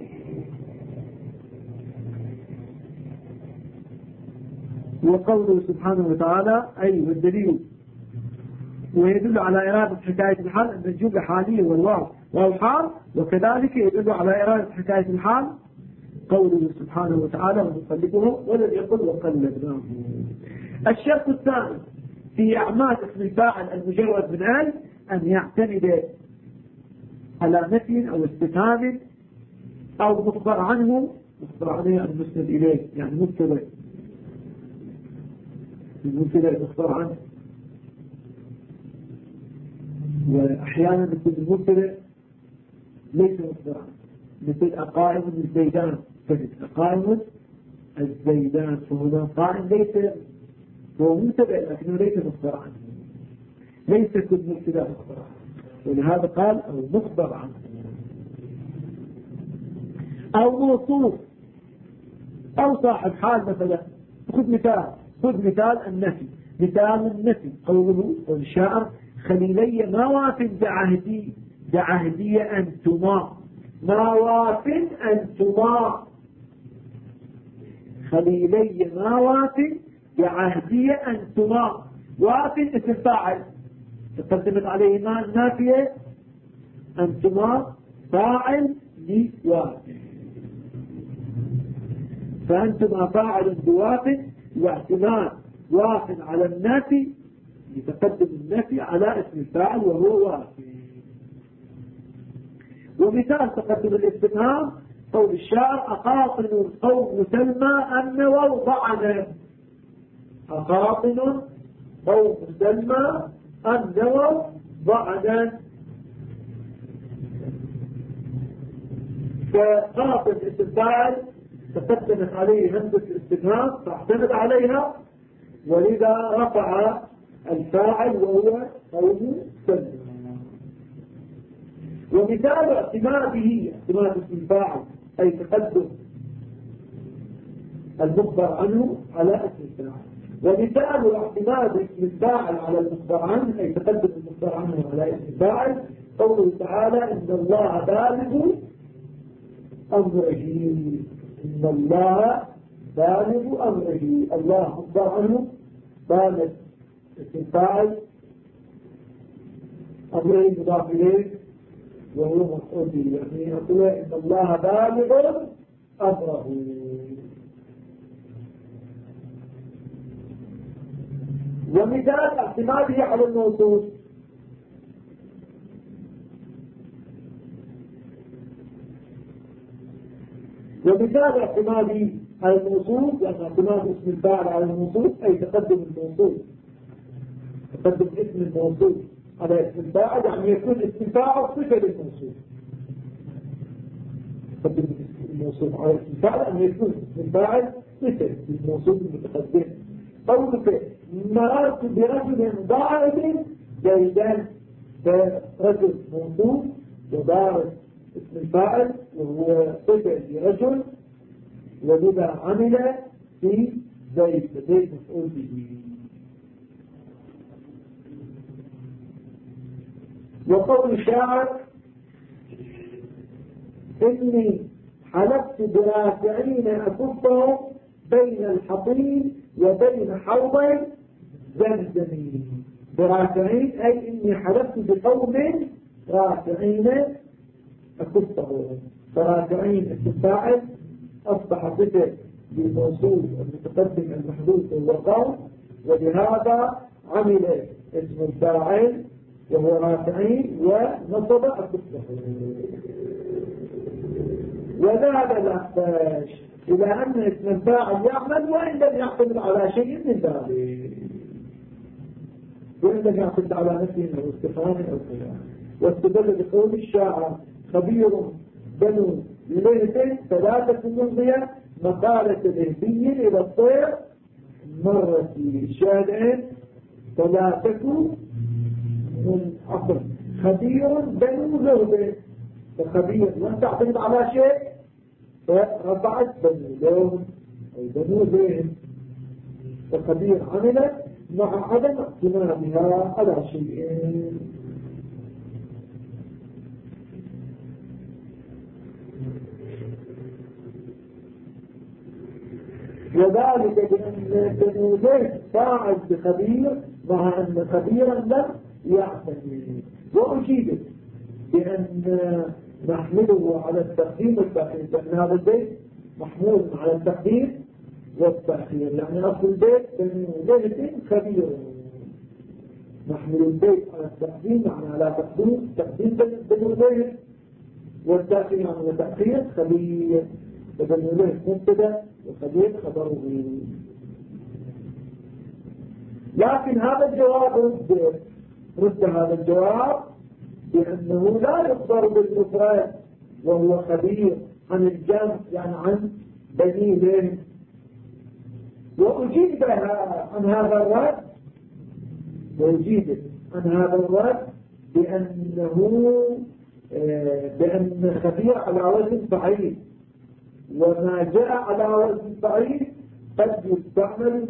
وقوله سبحانه وتعالى أي والدليل ويدل على إرادة حكاية الحال أن الجملة حالية والواو والحال، وكذلك يدل على إرادة حكاية الحال قوله سبحانه وتعالى ونقلبهم ولم يقل وقلبناهم. الشرط الثاني في أعمال اسم الفاعل المجرد من أن يعتمد على نفي أو استفهام أو مخبر عنه. مخبر عنه المسند إليه يعني مبتدأ، المبتدأ مخبر عنه. وأحيانا مثل المبتدأ ليس مخبر عنه، مثل أقائم الزيدان، أقائم الزيدان، فهنا قائم ليس هو مبتدأ لكنه ليس مخبر عنه، ليس كل مبتدأ مخبر عنه، ولهذا قال أو مخبر عنه أو موصوف أو صاحب حال. مثلا خذ مثال النفي. مثال النفي قوله والشاعر خليلي ما وافٍ بعهدي أنتما، ما وافٍ أنتما، خليلي ما وافٍ بعهدي أنتما. وافٍ اسم فاعل تقدمت عليه ما النافية، أنتما فاعل لوافٍ، فأنتما فاعل بوافٍ، واعتماد واف على النافي يتقدم النافي على اسم الفاعل وهو وافٍ. ومثال تقدم الاستفهام قول الشاعر أقاطن القوم سلمى أن وضعنا، أقاطن قوم سلمى أن وضعنا. فقاطن اسم الفاعل تقدمت عليه همزة الاستفهام فاعتمد عليها، ولذا رفع الفاعل وهو قوم سلمى. ومثال اعتماده اعتماد اسم الفاعل أي تقدم المخبر عنه على اسم الفاعل. ومثال اعتماد اسم الفاعل على المخبر عنه أي تقدم المخبر عنه على اسم الفاعل قوله تعالى إن الله بالغ أمره، إن الله بالغ أمره. الله مخبر عنه بالغ اسم الفاعل، أمره مضاف إليه وهو مفعول به، يعني يقول إن الله بالغ أمره. ومثال اعتماده على الموصوف ومثال اعتماده على الموصوف، يعني اعتماد اسم الفاعل على الموصوف أي تقدم الموصوف، تقدم اسم الموصوف على اسم الفاعل، يعني يكون اسم الفاعل صفة للموصوف. تقدم اسم الموصوف على اسم الفاعل أن يكون اسم الفاعل صفة للموصوف المتقدم. قولك مررت برجل ضائع زيدا فرجل موصوف وضارب اسم الفاعل وهو صفة لرجل ولذا عمل في زيد مفعول به. وقول الشاعر إني حلفت برافعين أكفهم بين الحطيم وبين حوض زمزم. برافعين أي إني حلفت بقوم رافعين أكفهم. فرافعين الفاعل أصبح صفة للموصول المتقدم المحذوف وهو قوم، ولهذا عمل اسم الفاعل وهو رافعين ونصب أكفهم. وذهب الأخفاش إلى أن اسم الفاعل يعمل وإن لم يعتمد على شيء من ذلك، وإن لم يعتمد على نفسه أو استفهام أو كلام. واستدل بقول الشاعر خبير بنو لهب ثلاثة ممضية مقالة لهبي إلى الطير مرة شادع ثلاثة من عقل. خبير بنو لهب، فخبير لم تعتمد على شيء فرفعت بنو لهب أو بنو لهب، فخبير عملت مع عدم اعتمادها على شيء. وذلك بأن بنو لهب فاعل بخبير مع أن خبيرا لم يعتمد. وأجيبت بأن نحمله على التقديم والتأخير، لأن هذا البيت محمول على التقديم والتأخير، يعني أصل البيت بنو لهب خبير، نحمل البيت على التقديم يعني على تقديم بنو لهب، والتأخير يعني تأخير خبير. فبنو لهب مبتدأ وخبير خبره. لكن هذا الجواب رد هذا الجواب بأنه لا يخبر بالمفرد وهو خبير عن الجمع يعني عن بني لهب. وأجيب عن هذا الرد، بأن خبير على وزن فعيل، وما جاء على وزن فعيل قد يستعمل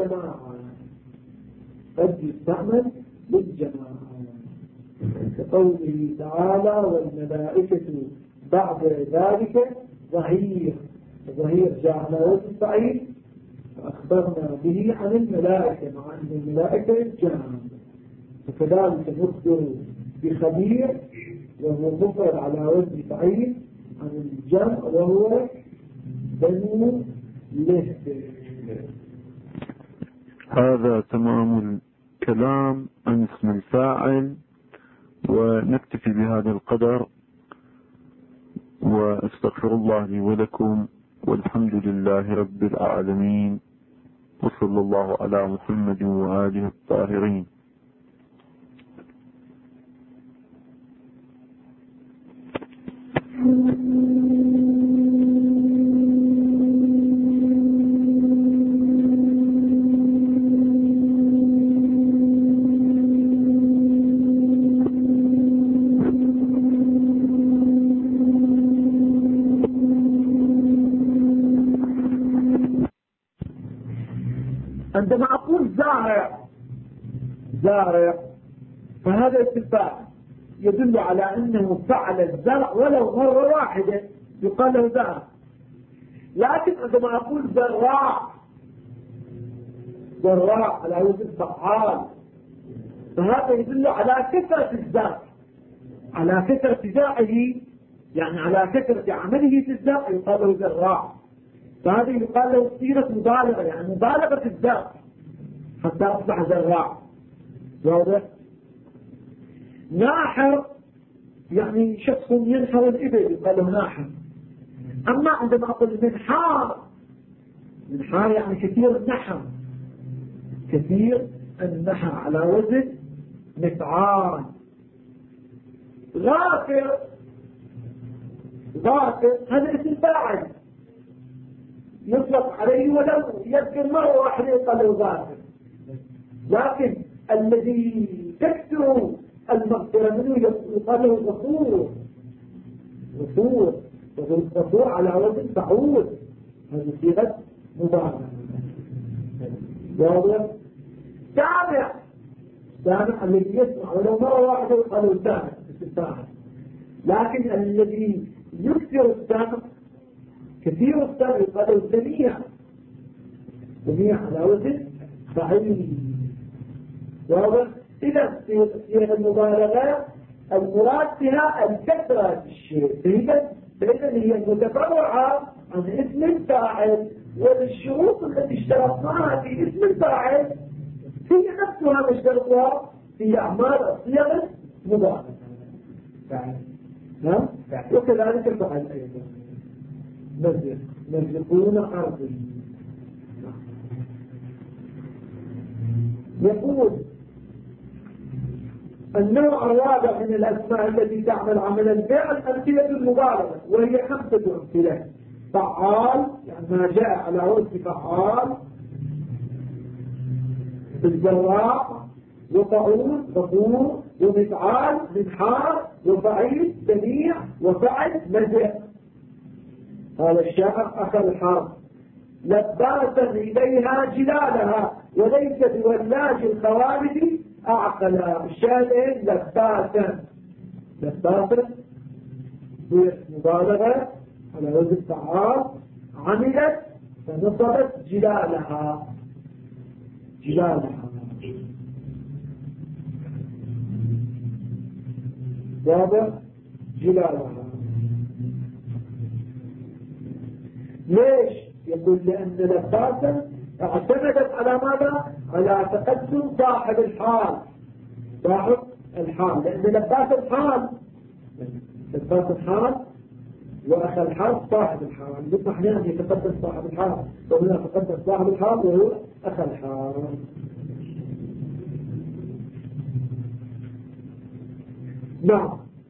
للجماعة، كقوله تعالى والملائكة بعد ذلك ظهير. الظهير جاء على وزن فعيل فأخبرنا به عن الملائكة مع أن الملائكة جمع، فكذلك نخبر بخبير وهو مفرد على وزن فعيل عن الجمع وهو بنو لهب. هذا تمام الكلام عن اسم الفاعل، ونكتفي بهذا القدر، واستغفر الله لي ولكم، والحمد لله رب العالمين، وصلى الله على محمد وآله الطاهرين. عندما أقول زارع فهذا استفهام يدل على أنه فعل الزرع ولو مرة واحدة يقال له زارع. لكن عندما أقول زراع على وزن فعال فهذا يدل على كثرة الزرع، على كثرة زرعه، يعني على كثرة عمله في الزرع يقال له زراع. فهذا يقال له صيغة مبالغة، يعني مبالغة الزرع حتى أصبح زراع. واضح؟ ناحر يعني شخص ينحر الإبل يقال له ناحر. أما عندما أقول منحار يعني كثير النحر على وزن مفعال. غافر هذا اسم فاعل يطلق عليه ولو يذكر مرة واحدة يقال له غافر، لكن الذي تكثر المغفرة منه يقال له غفور. غفور غفور على وزن فعول، هذه صيغة مبالغة. واضح؟ سامع الذي يسمع ولو مرة واحدة يقال له سامع، لكن الذي يكثر السمع كثير السمع يقال له سميع. سميع على وزن فعيل. واضح؟ إذا صيغة المبالغة المراد بها الكثرة في الشيء، فإذا هي متفرعة عن اسم الفاعل، والشروط التي اشترطناها في اسم الفاعل هي نفسها مشترطها في أعمال صيغة مبالغة. وكذلك الفعل أيضا مزقون أرضي. يقول النوع الرابع من الأسماء التي تعمل عمل الفعل أمثلة المبالغة، وهي 5 أمثلة. فعال، يعني ما جاء على وزن فعال، الجراء، وفعول غفور، ومفعال منحار، وفعيل سميع، وفعل مزع. قال الشاعر أخذ الحرب لباسا إليها جلالها وليس بولاج الخوالد أعقلا. الشاهد لباسا مبالغة على وزن فعال، عملت فنصبت جلالها. واضح؟ جلالها. ليش؟ يقول لأن لباسا اعتمدت على ماذا؟ على تقدم صاحب الحال. لأن لباس الحال وأخذ الحال صاحب الحال. مثل أحيانا يتقدم صاحب الحال، وهنا يتقدم صاحب الحال وهو أخذ الحال. نعم.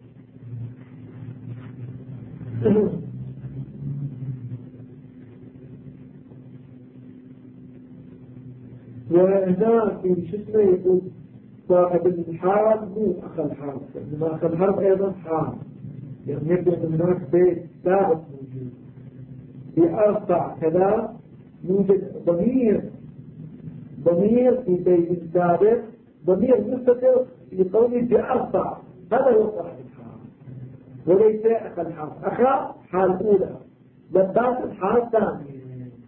وهنا في شسمه يقول صاحب الحال مو أخذ الحال، لأنما أخذ الحال أيضا حال، يعني يبدو أن هناك بيت ثابت موجود. في أرفع كذا يوجد ضمير في بيت ثابت، ضمير مستتر في قوله بأرفع، هذا هو صاحب الحال وليس أخذ الحال. أخذ حال أولى، لباس الحال ثانية.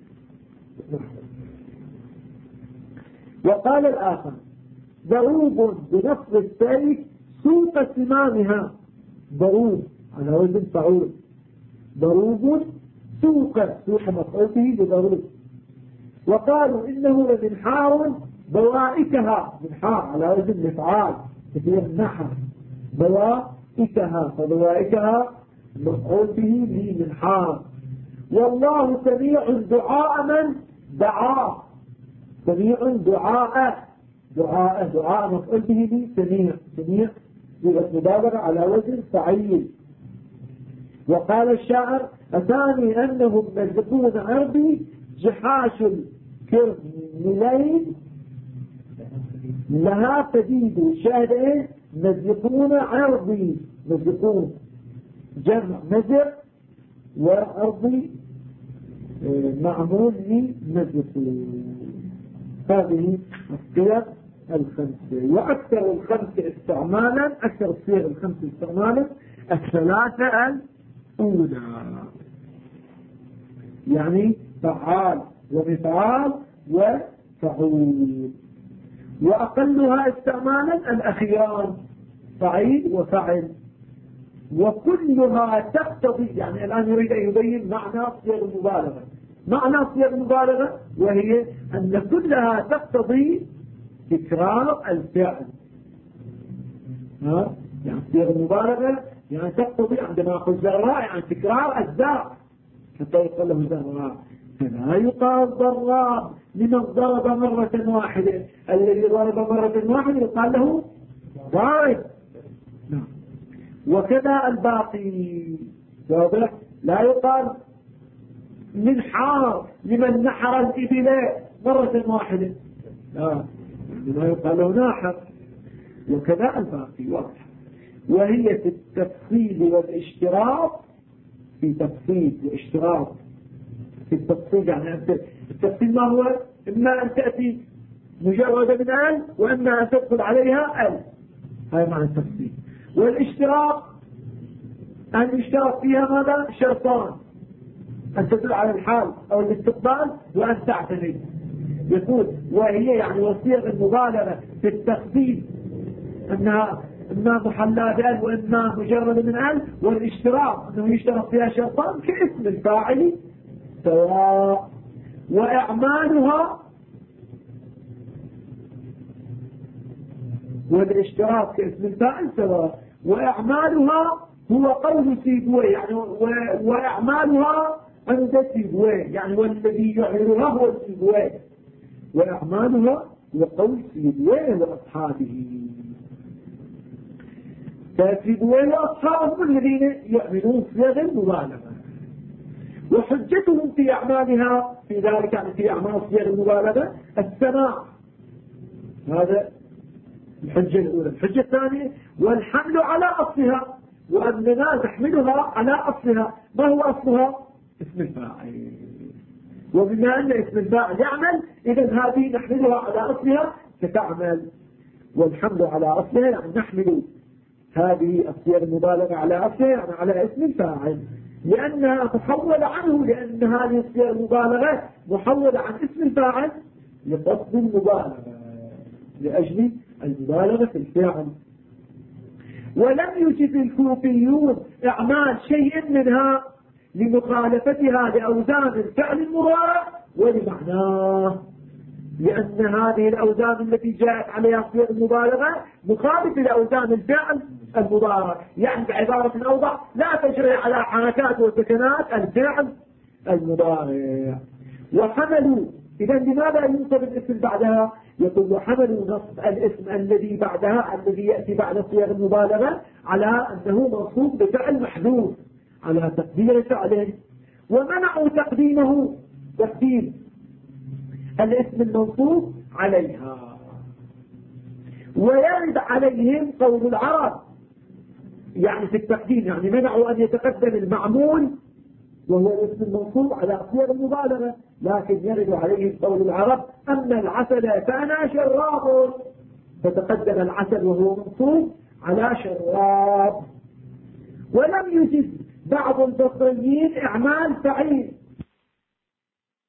وقال الآخر ضروب بنصب السيف سوق سمامها. ضروب على وزن فعول، ضروب سوق مفعول به بضروب. وقالوا إنه لمنحار بوائكها، منحار على وزن مفعال كثير نحر، بوائكها، فبوائكها مفعول به لمنحار. والله سميع دعاء من دعاه، سميع دعاء مفعول به سميع مبالغة على وزن فعيل. وقال الشاعر أتاني أنهم مزقون عرضي جحاش الكرملين لها تديد. شاهد ايه؟ مزقون عرضي، مزقون جمع مزق، وأرضي معمول لمزقون. هذه الصيغ الخمسة. وأكثر الخمسة استعمالا، أكثر الصيغ الخمسة استعمالا 3 الأولى، يعني فعال ومفعال وفعول. وأقلها استعمالا الأخيران فعيل وفعل. وكلها تقتضي، يعني الآن يريد أن يبين معنى صيغ المبالغة. معنى صيغ المبالغة وهي أن كلها تقتضي تكرار الفعل. يعني صيغ المبالغة يعني تقتضي، عندما أقول زراء يعني تكرار الزرع، حتى يقول له زراء. فلا يقال ضراب لمن ضرب مرة واحدة، الذي ضرب مرة واحدة يقال له ضارب. وكذا الباقي واضح. لا يقال منحار لمن نحر الإبل مرة واحدة، لا يقال له ناحر. وكذا الباقي واضح. وهي في التفصيل والاشتراط، في تفصيل واشتراط. في التفصيل يعني التفصيل ما هو؟ إما أن تأتي مجرد من ال، وإما أن تدخل عليها ال، هذا معنى التفصيل. والاشتراط أن يشترط فيها ماذا؟ شرطان: أن تدل على الحال أو الاستقبال، وأن تعتمد. يقول وهي يعني وصيغ المبالغة في التخفيف أنها إما محلى بأل وإما مجرد من أل. والاشتراط أنه يشترط فيها شرطان كاسم الفاعل سواء. وإعمالها، والاشتراط كاسم الفاعل سواء، وإعمالها هو قول سيبويه يعني، وإعمالها عند سيبويه يعني، والذي يعملها هو سيبويه، وإعمالها هو قول سيبويه وأصحابه. فسيبويه وأصحابهم الذين يعملون صيغ المبالغة. وحجتهم في أعمالها في ذلك يعني في أعمال صيغ المبالغة السماع، هذا الحجة الأولى. الحجة الثانية والحمل على أصلها، وأننا نحملها على أصلها. ما هو أصلها؟ اسم الفاعل. وبما أن اسم الفاعل يعمل، إذن هذه نحملها على أصلها فتعمل. والحمل على أصلها يعني نحمل هذه الصيغ المبالغة على أصلها يعني على اسم الفاعل، لأنها محولة عنه، لأن هذه الصيغ المبالغة محولة عن اسم الفاعل لقصد المبالغة، لأجل المبالغة في الفعل. ولم يجد الكوفيون إعمال شيء منها لمخالفتها لأوزان الفعل المضارع ولمعناه، لأن هذه الأوزان التي جاءت عليها صيغ المبالغة مخالفة لأوزان الفعل المضارع، يعني بعبارة أوضح لا تجري على حركات وسكنات الفعل المضارع. وحملوا إذا لماذا ينصب الاسم بعدها؟ يقول وحملوا نصب الاسم الذي بعدها الذي يأتي بعد صيغ المبالغة على أنه منصوب بفعل محذوف على تقدير فعله، ومنعوا تقديمه تقديم الاسم المنصوب عليها. ويرد عليهم قول العرب يعني في التقديم، يعني منعوا أن يتقدم المعمول وهو الاسم المنصوب على صيغ المبالغة، لكن يرد عليهم قول العرب أما العسل فأنا شراب، فتقدم العسل وهو منصوب على شراب. ولم يجد بعض البصريين إعمال فعيل